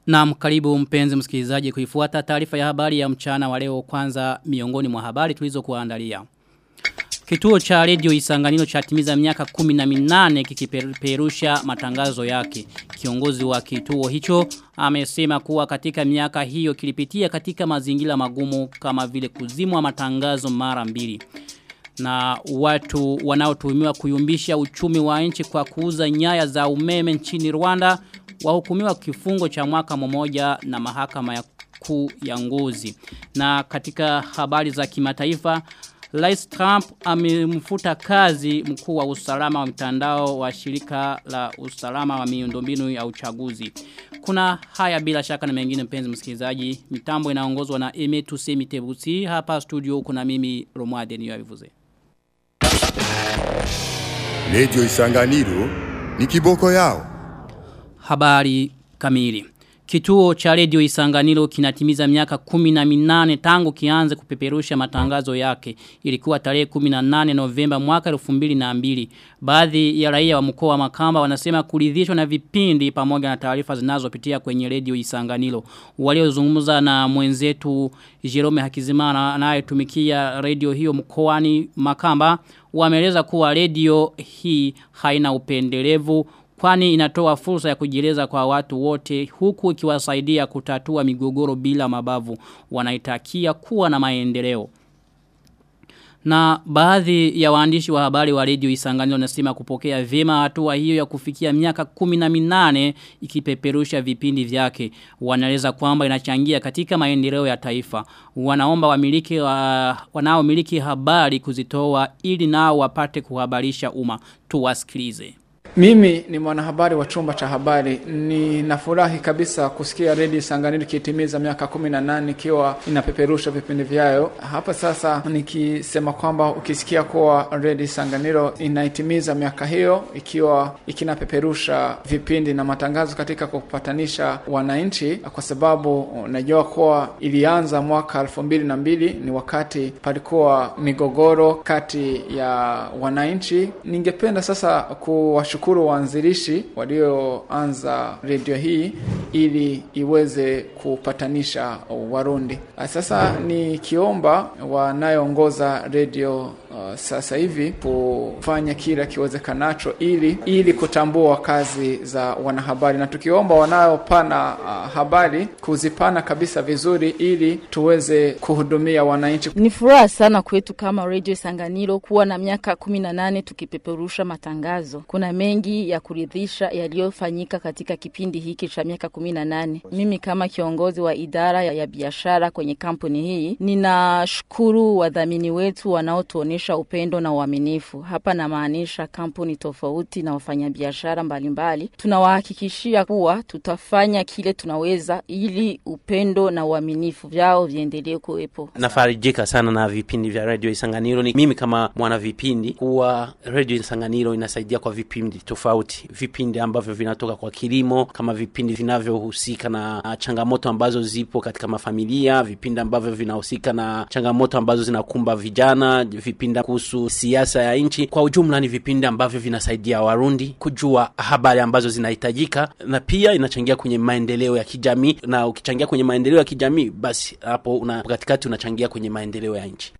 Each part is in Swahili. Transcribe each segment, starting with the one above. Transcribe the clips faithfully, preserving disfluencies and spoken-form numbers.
Naam, karibu mpenzi msikilizaji kuifuata taarifa ya habari ya mchana wa leo. Kwanza miongoni mwa habari tulizokuandalia. Kituo cha Radio Isanganiro chatimiza miaka kumi na minane kikipeperusha matangazo yake. Kiongozi wa kituo hicho amesema kuwa katika miaka hiyo kilipitia katika mazingira magumu kama vile kuzimwa matangazo mara mbili. Na watu wanaotuhumiwa kuyumbisha uchumi wa nchi kwa kuuza nyaya za umeme nchini Rwanda wahukumiwa kifungo cha mwaka mmoja na mahakama ya kuu ya Ngozi. Na katika habari za kimataifa, Rais Trump amemfuta kazi mkuu wa usalama wa mtandao wa shirika la usalama wa miundombinu ya uchaguzi. Kuna haya bila shaka na mengine mpenzi msikilizaji. Mitambo inaongozwa na Emetu Semitebusi. Hapa studio kuna mimi Romuald Niyobivuze. Radio Isanganiro ni kiboko yao. Habari kamili. Kituo cha Radio Isanganiro kinatimiza miaka kumi na minane tangu kianze kupeperusha matangazo yake. Ilikuwa tarehe kumi na nane Novemba mwaka elfu mbili na mbili. Baadhi ya raia wa mkoa wa Makamba wanasema kuridhishwa na vipindi pamoja na taarifa zinazopitia kwenye Radio Isanganiro. Waliozungumza na mwenzetu Jerome Hakizimana anayetumikia radio hiyo mkoani Makamba wameeleza kuwa radio hii haina upendelevu, kwani inatoa fursa ya kujieleza kwa watu wote huku ikiwasaidia kutatua migogoro bila mabavu. Wanaitakia kuwa na maendeleo. Na baadhi ya waandishi wa habari wa Radio Isanganiro wanasema kupokea vyema hatua hiyo ya kufikia miaka kumi na minane ikipeperusha vipindi vyake. Wanaeleza kwamba inachangia katika maendeleo ya taifa. Wanaomba wamiliki wa, wanaomiliki habari kuzitoa ili nao wapate kuhabarisha umma. Tuwasikilize. Mimi ni mwanahabari wa chumba cha habari. Ninafurahi kabisa kusikia Radio Isanganiro kitimiza miaka kumi na nane ikiwa inapeperusha vipindi vyayo. Hapa sasa nikisema kwamba ukisikia kuwa Radio Isanganiro inaitimiza miaka hiyo ikiwa ikinapeperusha vipindi na matangazo katika kupatanisha wananchi, kwa sababu najua kuwa ilianza mwaka elfu mbili na mbili, ni wakati palikuwa migogoro kati ya wananchi. Ningependa sasa kuwashukuru Kuru waanzilishi walioanza radio hii ili iweze kupatanisha Warundi. Sasa ni kiomba wanayoongoza radio uh, sasa hivi kufanya kila kiwezekanacho ili ili kutambua kazi za wanahabari, na tukiomba wanayopana uh, habari kuzipana kabisa vizuri ili tuweze kuhudumia wananchi. Ni furaha sana kwetu kama Radio Isanganiro kuwa na miaka kumi na nane tukipeperusha matangazo. Kuna mengi ya kuridhisha yaliyofanyika katika kipindi hiki cha miaka kumi na nane. Mimi kama kiongozi wa idara ya, ya biashara kwenye kampuni hii, ninashukuru wadhamini wetu wanaotuonesha upendo na uaminifu. Hapa na maanisha kampuni tofauti na wafanyabiashara mbalimbali. Tunawahakikishia kuwa tutafanya kile tunaweza ili upendo na uaminifu vyao viendelee kuwepo. Nafarijika sana na vipindi vya Radio Isanganiro. Ni mimi kama mwana vipindi kuwa Radio Isanganiro inasaidia kwa vipindi tofauti, vipindi ambavyo vinatoka kwa kilimo, kama vipindi vinavyohusika na changamoto ambazo zipo katika mafamilia, vipindi ambavyo vinahusika na changamoto ambazo zinakumba vijana, vipindi kuhusu siasa ya nchi. Kwa ujumla ni vipindi ambavyo vinasaidia Warundi kujua habari ambazo zinahitajika, na pia inachangia kwenye maendeleo ya kijamii, na ukichangia kwenye maendeleo ya kijamii basi hapo una katikati unachangia kwenye maendeleo ya nchi.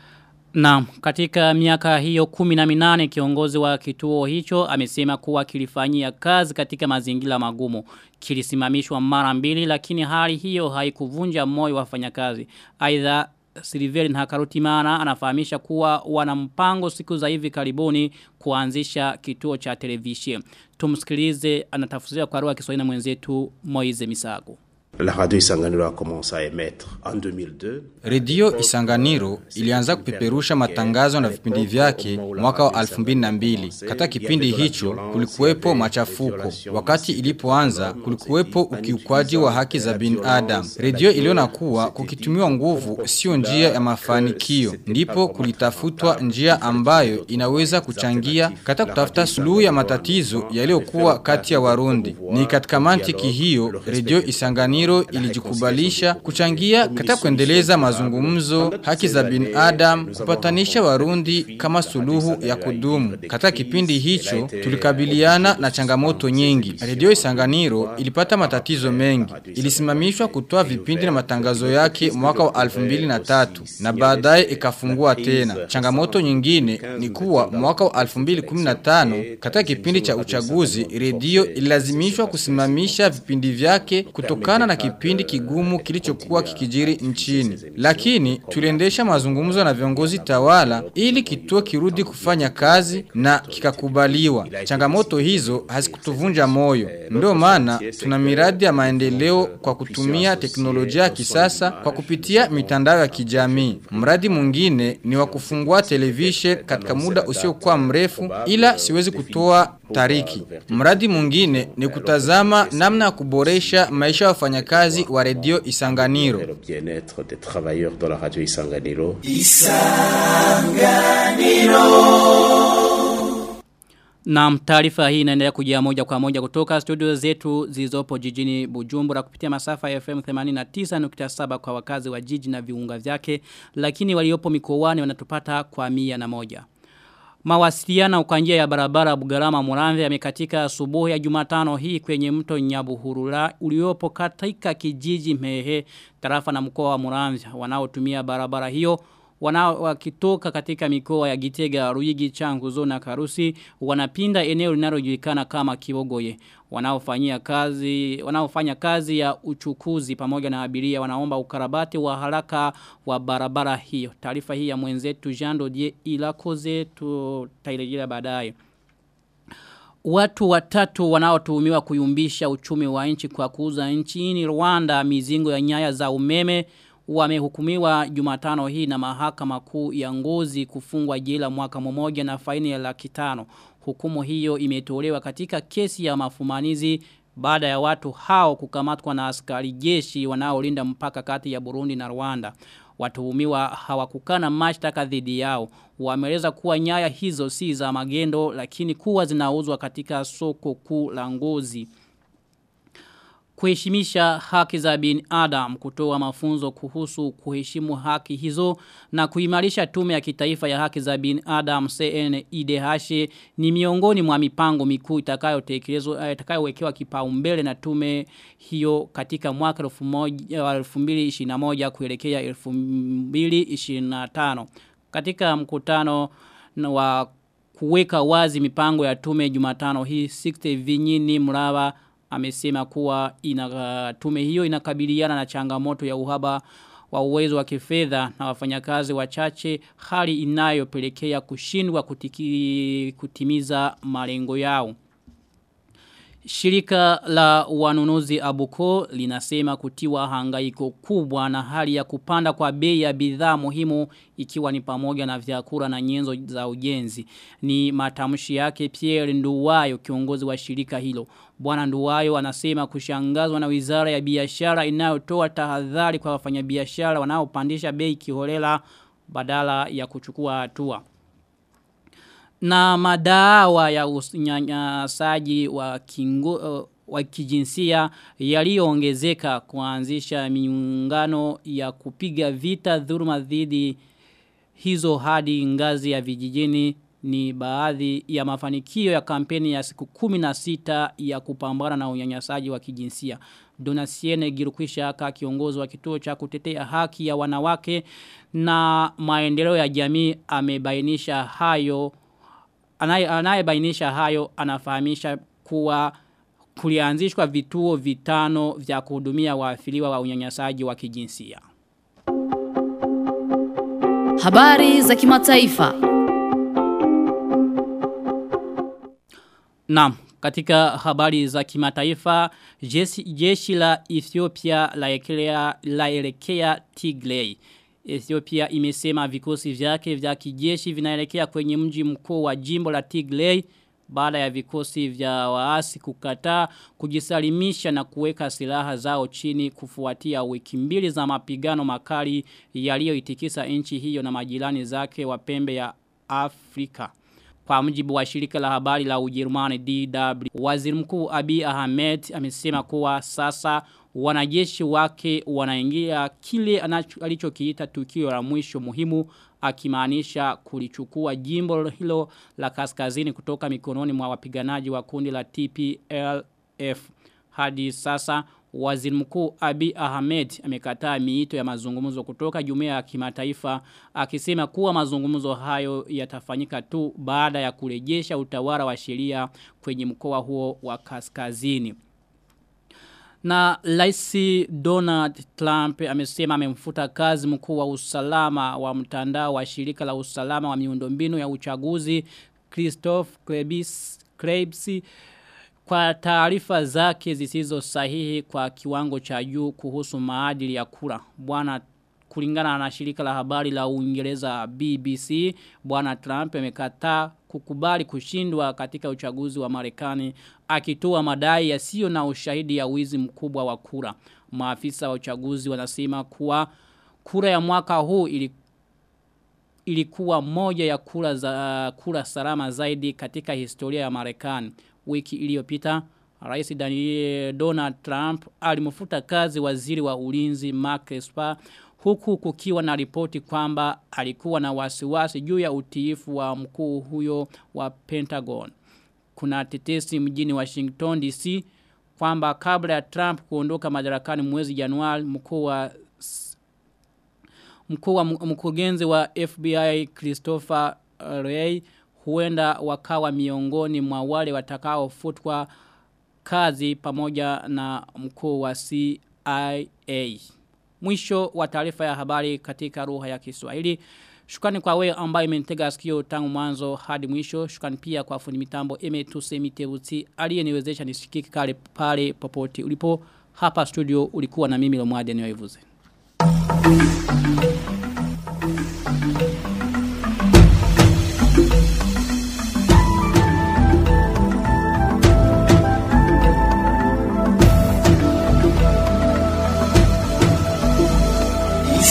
Na katika miaka hiyo kumi na minane kiongozi wa kituo hicho amesema kuwa kilifanyia kazi katika mazingira magumu. Kilisimamishwa mara mbili lakini hali hiyo haikuvunja moyo wafanyakazi. Aidha Silveri Ntakarutimana anafahamisha kuwa wana mpango siku za hivi karibuni kuanzisha kituo cha televisheni. Tumsikilize, anatafsiria kwa lugha ya Kiswahili na mwenzetu Moize Misago. La Radio Isanganiro a commencé à émettre en deux mille deux. Radio Isanganiro ilianza kupeperusha matangazo na vipindi vyake mwaka wa elfu mbili na mbili. Katika kipindi hicho kulikuwepo machafuko. Wakati ilipoanza kulikuwepo ukiukwaji wa haki za binadamu. Radio iliona kuwa kukitumiwa nguvu sio njia ya mafanikio. Ndipo kulitafutwa njia ambayo inaweza kuchangia katika kutafuta suluhu ya matatizo yaliyokuwa kati ya Warundi. Ni katika mantiki hiyo Radio Isanganiro Isanganiro ilijikubalisha kuchangia katika kuendeleza mazungumzo, haki za binadamu, kupatanisha Warundi kama suluhu ya kudumu. Katika kipindi hicho tulikabiliana na changamoto nyingi. Radio Isanganiro ilipata matatizo mengi. Ilisimamishwa kutoa vipindi na matangazo yake mwaka wa elfu mbili na tatu na baadaye ikafungua tena. Changamoto nyingine ni kuwa mwaka wa elfu mbili kumi na tano katika kipindi cha uchaguzi redio ilazimishwa kusimamisha vipindi vyake kutokana na kipindi kigumu kilichokuwa kikijiri nchini. Lakini tuliendesha mazungumzo na viongozi tawala ili kituo kirudi kufanya kazi na kikakubaliwa. Changamoto hizo hazikutuvunja moyo. Ndio maana tuna miradi ya maendeleo kwa kutumia teknolojia ya kisasa kwa kupitia mitandao ya kijamii. Mradi mwingine ni wa kufungua television katika muda usiokuwa mrefu ila siwezi kutoa tariki. Mradi mwingine ni kutazama namna ya kuboresha maisha ya wafanyakazi wa Radio Isanganiro. Isanganiro. Na taarifa hii inaendelea kujia moja kwa moja kutoka studio zetu zilizopo jijini Bujumbura kupitia masafa ya F M themanini na tisa nukta saba kwa wakazi wa jiji na viunga vyake, lakini waliopo mikoani wanatupata kwa mia na moja. Mawasiliano kwa njia ya barabara Bugarama Muramvya yamekatika asubuhi ya Jumatano hii kwenye mto Nyabuhurula uliopo katika kijiji Mehe, tarafa na mkoa wa Muramvya. Wanaotumia barabara hiyo wanao wakitoka katika mikoa ya Gitega, Ruyigi, Changuzo na Karusi wanapinda eneo linalojulikana kama Kibogoye. Wanaofanyia kazi wanaofanya kazi ya uchukuzi pamoja na abiria wanaomba ukarabati wa haraka wa barabara hiyo. Taarifa hii ya mwenzetu Jean Dodier Ilakoze tutairejea baadaye. Watu watatu wanaotuhumiwa kuyumbisha uchumi wa nchi kwa kuuza nchini Rwanda mizingo ya nyaya za umeme wamehukumiwa Jumatano hii na mahakama kuu ya Ngozi kufungwa jela mwaka mmoja na faini ya laki tano. Hukumu hiyo imetolewa katika kesi ya mafumanizi baada ya watu hao kukamatwa na askari jeshi wanaolinda mpaka kati ya Burundi na Rwanda. Watuhumiwa hawakukana mashtaka dhidi yao. Wameeleza kuwa nyaya hizo si za magendo lakini kuwa zinauzwa katika soko kuu la Ngozi. Kuheshimisha haki za binadamu, kutoa mafunzo kuhusu kuheshimu haki hizo na kuimarisha tume ya kitaifa ya haki za binadamu C N I D H ni miongoni mwa mipango mikuu itakayotekelezwa itakayowekewa kipaumbele na tume hiyo katika mwaka elfu mbili ishirini na moja kuelekea elfu mbili ishirini na tano. Katika mkutano wa kuweka wazi mipango ya tume Jumatano hii Sixte Vinyini Mraba amesema kuwa ina, tume hiyo inakabiliana na changamoto ya uhaba wa uwezo wa kifedha na wafanyakazi wachache, hali inayopelekea kushindwa kutiki, kutimiza malengo yao. Shirika la wanunuzi Abuko linasema kutiwa hangaiko kubwa na hali ya kupanda kwa bei ya bidhaa muhimu ikiwa ni pamoja na vyakula na nyenzo za ujenzi. Ni matamshi yake Pierre Nduwayo, kiongozi wa shirika hilo. Bwana Nduwayo anasema kushangazwa na Wizara ya Biashara inayotoa tahadhari kwa wafanyabiashara wanaopandisha bei kiholela badala ya kuchukua hatua. Na madawa ya unyanyasaji wa kingo, uh, wa kijinsia yaliyoongezeka kuanzisha miungano ya kupiga vita dhuluma dhidi hizo hadi ngazi ya vijijini ni baadhi ya mafanikio ya kampeni ya siku kumi na sita ya kupambana na unyanyasaji wa kijinsia. Donasiene Girukwisha aka kiongozi wa kituo cha kutetea haki ya wanawake na maendeleo ya jamii amebainisha hayo anayebainisha hayo anafahamisha kuwa kulianzishwa vituo vitano vya kuhudumia waathiriwa wa unyanyasaji wa kijinsia. Habari za kimataifa. Naam, katika habari za kimataifa, jeshi, jeshi la Ethiopia laelekea laelekea Tigray. Ethiopia imesema vikosi vyake vya kijeshi vinaelekea kwenye mji mkuu wa jimbo la Tigray baada ya vikosi vya waasi kukataa kujisalimisha na kuweka silaha zao chini kufuatia wiki mbili za mapigano makali yaliyoitikisa nchi hiyo na majirani zake wa pembe ya Afrika. Kwa mujibu wa shirika la habari la Ujerumani D W, Waziri Mkuu Abiy Ahmed amesema kuwa sasa wanajeshi wake wanaingia kile alichokiita tukio la mwisho muhimu, akimaanisha kulichukua jimbo hilo la kaskazini kutoka mikononi mwa wapiganaji wa kundi la T P L F. Hadi sasa Waziri Mkuu Abiy Ahmed amekataa miito ya mazungumzo kutoka jumuiya ya kimataifa, akisema kuwa mazungumzo hayo yatafanyika tu baada ya kurejesha utawala wa sheria kwenye mkoa huo wa kaskazini. Na Rais Donald Trump amesema amemfuta kazi mkuu wa usalama wa mtandao wa shirika la usalama wa miundombinu ya uchaguzi Christopher Krebs, Krebs kwa taarifa zake zisizo sahihi kwa kiwango cha juu kuhusu maadili ya kura. Bwana kulingana na shirika la habari la Uingereza B B C, Bwana Trump amekataa kukubali kushindwa katika uchaguzi wa Marekani, akitoa madai yasiyo na ushahidi ya wizi mkubwa wa kura. Maafisa wa uchaguzi wanasema kuwa kura ya mwaka huu ili ilikuwa moja ya kura za kura salama zaidi katika historia ya Marekani. Wiki iliyopita Rais Donald Trump alimfuta kazi waziri wa ulinzi Mark Esper, huku kukiwa na ripoti kwamba alikuwa na wasiwasi juu ya utiifu wa mkuu huyo wa Pentagon. Kuna tetesi mjini Washington D C kwamba kabla ya Trump kuondoka madarakani mwezi Januari, mkuu wa mkuu wa mkurugenzi wa F B I Christopher Wray huenda wakawa miongoni mwa wale watakaofutwa kazi pamoja na mkuu wa C I A. Mwisho wa taarifa ya habari katika lugha ya Kiswahili. Shukrani kwa wewe ambaye umenitega sikio tangu mwanzo hadi mwisho. Shukrani pia kwa fundi mitambo Emetuse Miteuti aliyeniwezesha nisikike kale pale popote ulipo. Hapa studio ulikuwa na mimi Lomwade Niyoivuze.